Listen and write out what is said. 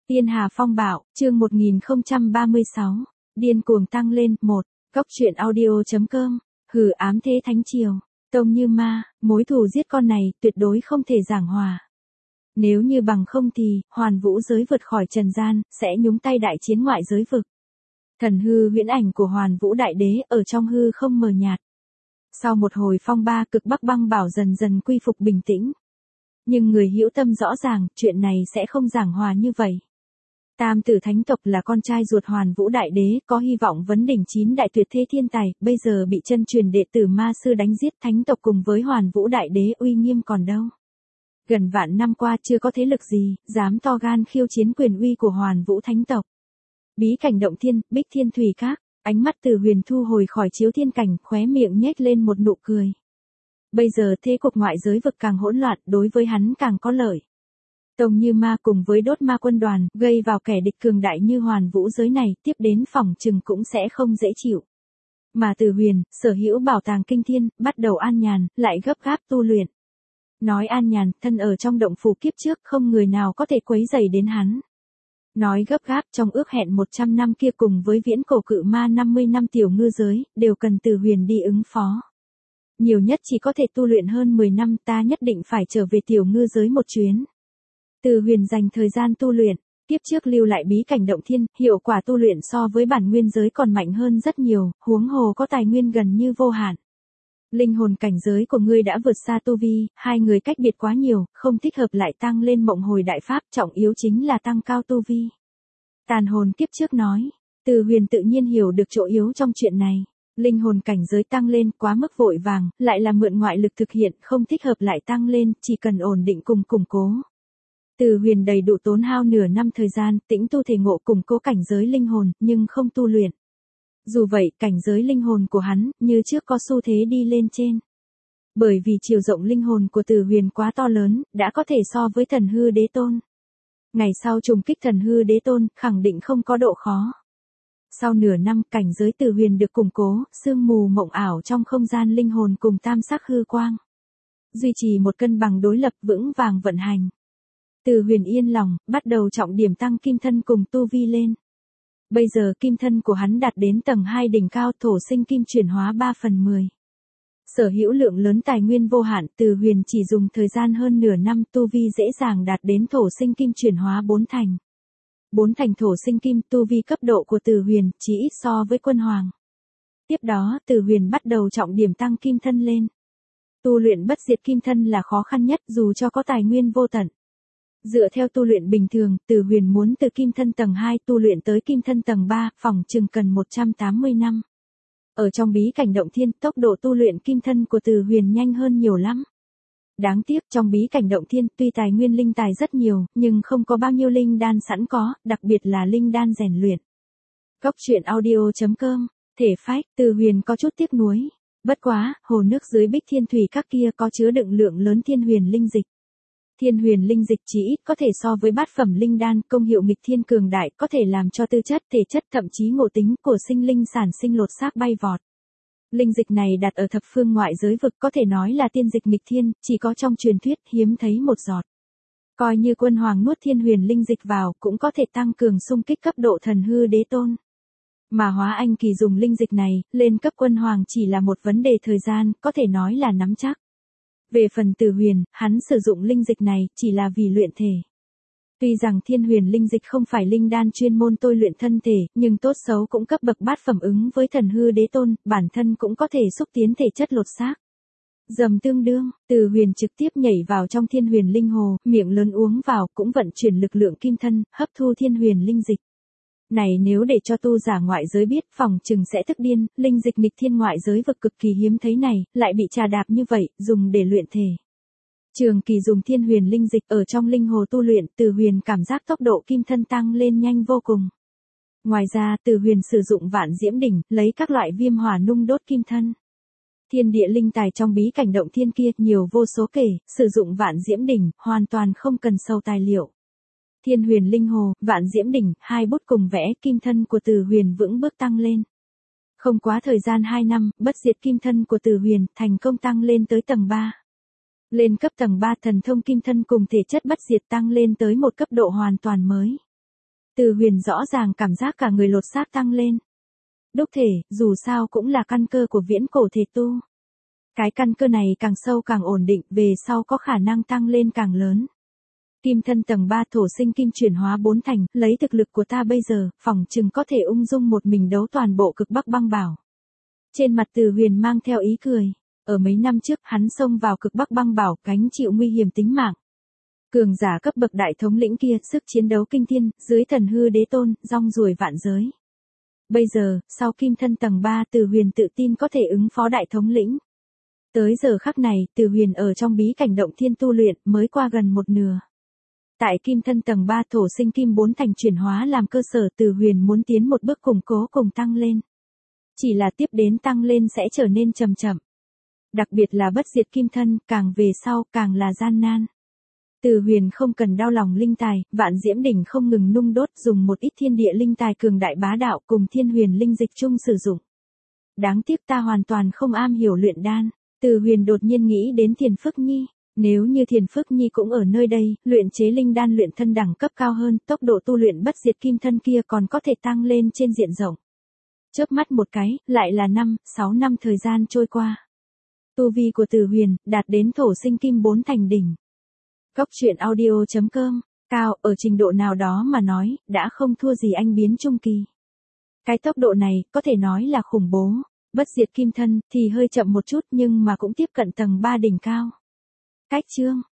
Tiên Hà Phong Bạo, chương 1036. Điên cuồng tăng lên, 1. Góc truyện audio.com. Hừ, ám thế thánh triều. Tông Như Ma, mối thù giết con này, tuyệt đối không thể giảng hòa. Nếu như bằng không thì, hoàn vũ giới vượt khỏi trần gian, sẽ nhúng tay đại chiến ngoại giới vực. Thần hư huyễn ảnh của hoàn vũ đại đế ở trong hư không mờ nhạt. Sau một hồi phong ba, cực bắc băng bảo dần dần quy phục bình tĩnh. Nhưng người hữu tâm rõ ràng, chuyện này sẽ không giảng hòa như vậy. Tam tử thánh tộc là con trai ruột hoàn vũ đại đế, có hy vọng vấn đỉnh 9 đại tuyệt thế thiên tài, bây giờ bị chân truyền đệ tử ma sư đánh giết, thánh tộc cùng với hoàn vũ đại đế uy nghiêm còn đâu. Gần vạn năm qua chưa có thế lực gì, dám to gan khiêu chiến quyền uy của hoàn vũ thánh tộc. Bí cảnh động thiên, bích thiên thủy các, ánh mắt Từ Huyền thu hồi khỏi chiếu thiên cảnh, khóe miệng nhếch lên một nụ cười. Bây giờ thế cục ngoại giới vực càng hỗn loạn, đối với hắn càng có lợi. Tông Như Ma cùng với đốt ma quân đoàn, gây vào kẻ địch cường đại như hoàn vũ giới này, tiếp đến phòng trừng cũng sẽ không dễ chịu. Mà Từ Huyền, sở hữu bảo tàng kinh thiên, bắt đầu an nhàn, lại gấp gáp tu luyện. Nói an nhàn, thân ở trong động phủ kiếp trước, không người nào có thể quấy rầy đến hắn. Nói gấp gáp, trong ước hẹn 100 năm kia cùng với viễn cổ cự ma 50 năm tiểu ngư giới, đều cần Từ Huyền đi ứng phó. Nhiều nhất chỉ có thể tu luyện hơn 10 năm, ta nhất định phải trở về tiểu ngư giới một chuyến. Từ Huyền dành thời gian tu luyện, kiếp trước lưu lại bí cảnh động thiên, hiệu quả tu luyện so với bản nguyên giới còn mạnh hơn rất nhiều, huống hồ có tài nguyên gần như vô hạn. Linh hồn cảnh giới của ngươi đã vượt xa tu vi, hai người cách biệt quá nhiều, không thích hợp lại tăng lên mộng hồi đại pháp, trọng yếu chính là tăng cao tu vi. Tàn hồn kiếp trước nói, Từ Huyền tự nhiên hiểu được chỗ yếu trong chuyện này. Linh hồn cảnh giới tăng lên quá mức vội vàng, lại là mượn ngoại lực thực hiện, không thích hợp lại tăng lên, chỉ cần ổn định cùng củng cố. Từ Huyền đầy đủ tốn hao nửa năm thời gian, tĩnh tu thể ngộ củng cố cảnh giới linh hồn, nhưng không tu luyện. Dù vậy, cảnh giới linh hồn của hắn, như trước có xu thế đi lên trên. Bởi vì chiều rộng linh hồn của Từ Huyền quá to lớn, đã có thể so với thần hư đế tôn. Ngày sau trùng kích thần hư đế tôn, khẳng định không có độ khó. Sau nửa năm, cảnh giới Từ Huyền được củng cố, sương mù mộng ảo trong không gian linh hồn cùng tam sắc hư quang. Duy trì một cân bằng đối lập vững vàng vận hành. Từ Huyền yên lòng, bắt đầu trọng điểm tăng kim thân cùng tu vi lên. Bây giờ kim thân của hắn đạt đến tầng 2 đỉnh cao, thổ sinh kim chuyển hóa 3/10. Sở hữu lượng lớn tài nguyên vô hạn, Từ Huyền chỉ dùng thời gian hơn nửa năm, tu vi dễ dàng đạt đến thổ sinh kim chuyển hóa 4 thành. 4 thành thổ sinh kim, tu vi cấp độ của Từ Huyền, chỉ ít so với quân hoàng. Tiếp đó, Từ Huyền bắt đầu trọng điểm tăng kim thân lên. Tu luyện bất diệt kim thân là khó khăn nhất, dù cho có tài nguyên vô tận. Dựa theo tu luyện bình thường, Từ Huyền muốn từ kim thân tầng 2 tu luyện tới kim thân tầng 3, phỏng chừng cần 180 năm. Ở trong bí cảnh động thiên, tốc độ tu luyện kim thân của Từ Huyền nhanh hơn nhiều lắm. Đáng tiếc, trong bí cảnh động thiên, tuy tài nguyên linh tài rất nhiều, nhưng không có bao nhiêu linh đan sẵn có, đặc biệt là linh đan rèn luyện. Góc truyện audio.com. Thể phách, Từ Huyền có chút tiếc nuối. Bất quá, hồ nước dưới bích thiên thủy các kia có chứa đựng lượng lớn thiên huyền linh dịch. Thiên huyền linh dịch chỉ ít có thể so với bát phẩm linh đan, công hiệu nghịch thiên cường đại, có thể làm cho tư chất, thể chất, thậm chí ngộ tính của sinh linh sản sinh lột xác bay vọt. Linh dịch này đặt ở thập phương ngoại giới vực, có thể nói là tiên dịch nghịch thiên, chỉ có trong truyền thuyết, hiếm thấy một giọt. Coi như quân hoàng nuốt thiên huyền linh dịch vào, cũng có thể tăng cường xung kích cấp độ thần hư đế tôn. Mà Hóa Anh Kỳ dùng linh dịch này, lên cấp quân hoàng chỉ là một vấn đề thời gian, có thể nói là nắm chắc. Về phần Từ Huyền, hắn sử dụng linh dịch này, chỉ là vì luyện thể. Tuy rằng thiên huyền linh dịch không phải linh đan chuyên môn tôi luyện thân thể, nhưng tốt xấu cũng cấp bậc bát phẩm ứng với thần hư đế tôn, bản thân cũng có thể xúc tiến thể chất lột xác. Dầm tương đương, Từ Huyền trực tiếp nhảy vào trong thiên huyền linh hồ, miệng lớn uống vào, cũng vận chuyển lực lượng kim thân, hấp thu thiên huyền linh dịch. Này nếu để cho tu giả ngoại giới biết, phòng chừng sẽ tức điên, linh dịch nghịch thiên ngoại giới vực cực kỳ hiếm thấy này, lại bị trà đạp như vậy, dùng để luyện thể. Trường Kỳ dùng thiên huyền linh dịch ở trong linh hồ tu luyện, Từ Huyền cảm giác tốc độ kim thân tăng lên nhanh vô cùng. Ngoài ra, Từ Huyền sử dụng vạn diễm đỉnh, lấy các loại viêm hỏa nung đốt kim thân. Thiên địa linh tài trong bí cảnh động thiên kia nhiều vô số kể, sử dụng vạn diễm đỉnh, hoàn toàn không cần sâu tài liệu. Thiên huyền linh hồ, vạn diễm đỉnh, hai bút cùng vẽ, kim thân của Từ Huyền vững bước tăng lên. Không quá thời gian 2 năm, bất diệt kim thân của Từ Huyền thành công tăng lên tới tầng 3. Lên cấp tầng 3 thần thông kim thân cùng thể chất bất diệt tăng lên tới một cấp độ hoàn toàn mới. Từ Huyền rõ ràng cảm giác cả người lột xác tăng lên. Đúc thể, dù sao cũng là căn cơ của viễn cổ thể tu. Cái căn cơ này càng sâu càng ổn định, về sau có khả năng tăng lên càng lớn. Kim thân tầng 3 thổ sinh kim chuyển hóa 4 thành, lấy thực lực của ta bây giờ, phỏng chừng có thể ung dung một mình đấu toàn bộ cực Bắc băng bảo. Trên mặt Từ Huyền mang theo ý cười. Ở mấy năm trước, hắn xông vào cực Bắc băng bảo, gánh chịu nguy hiểm tính mạng. Cường giả cấp bậc đại thống lĩnh kia, sức chiến đấu kinh thiên, dưới thần hư đế tôn, rong ruổi vạn giới. Bây giờ, sau kim thân tầng 3, Từ Huyền tự tin có thể ứng phó đại thống lĩnh. Tới giờ khắc này, Từ Huyền ở trong bí cảnh động thiên tu luyện, mới qua gần một nửa. Tại kim thân tầng 3 thổ sinh kim 4 thành chuyển hóa làm cơ sở, Từ Huyền muốn tiến một bước củng cố cùng tăng lên. Chỉ là tiếp đến tăng lên sẽ trở nên chậm chậm. Đặc biệt là bất diệt kim thân, càng về sau càng là gian nan. Từ Huyền không cần đau lòng linh tài, Vạn Diễm đỉnh không ngừng nung đốt, dùng một ít thiên địa linh tài cường đại bá đạo cùng thiên huyền linh dịch chung sử dụng. Đáng tiếc ta hoàn toàn không am hiểu luyện đan. Từ Huyền đột nhiên nghĩ đến Thiền Phước Nhi. Nếu như Thiền Phước Nhi cũng ở nơi đây, luyện chế linh đan luyện thân đẳng cấp cao hơn, tốc độ tu luyện bất diệt kim thân kia còn có thể tăng lên trên diện rộng. Chớp mắt một cái, lại là 6 năm thời gian trôi qua. Tu vi của Từ Huyền, đạt đến thổ sinh kim 4 thành đỉnh. Cốc truyện audio.com, cao, ở trình độ nào đó mà nói, đã không thua gì anh biến trung kỳ. Cái tốc độ này, có thể nói là khủng bố. Bất diệt kim thân, thì hơi chậm một chút nhưng mà cũng tiếp cận tầng 3 đỉnh cao. Cách chương